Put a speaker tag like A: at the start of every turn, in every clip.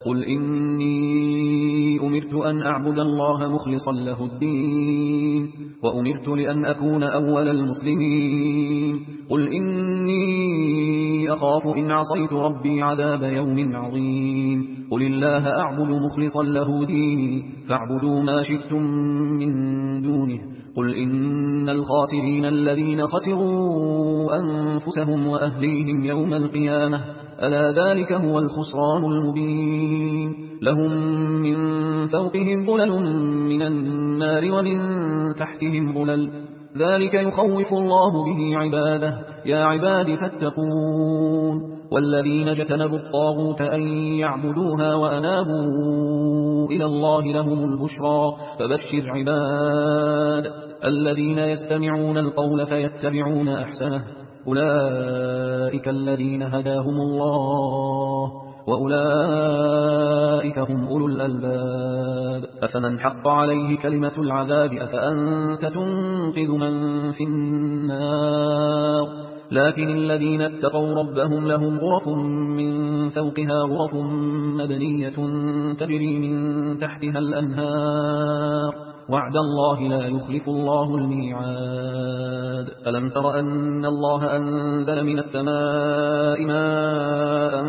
A: قل إني أمرت أن أعبد الله مخلصا له الدين وأمرت لأن أكون أول المسلمين قل إني أخاف إن عصيت ربي عذاب يوم عظيم قل الله أعبد مخلصا له ديني فاعبدوا ما شئتم من دونه قل إن الخاسرين الذين خسروا أنفسهم وأهليهم يوم القيامة ألا ذلك هو الخسران المبين لهم من فوقهم ظلل من النار ومن تحتهم ظلل ذلك يخوف الله به عباده يا عباد فاتقون والذين اجتنبوا الطاغوت أن يعبدوها وأنابوا إلى الله لهم البشرى فبشر عباد الذين يستمعون القول فيتبعون أحسنه أولئك الذين هداهم الله وأولئك هم أولو الألباب أفمن حق عليه كلمة العذاب أفأنت تنقذ من في النار لكن الذين اتقوا ربهم لهم غرف من فوقها غرف مبنية تجري من تحتها الأنهار وعد الله لا يخلف الله الميعاد ألم تر أن الله أنزل من السماء ماء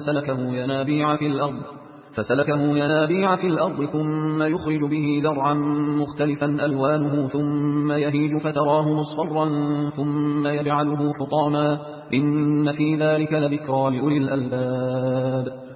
A: فسلكه ينابيع في الأرض ثم يخرج به زرعا مختلفا ألوانه ثم يهيج فتراه مصفرا ثم يجعله حطاما إن في ذلك لذكرى لأولي الألباب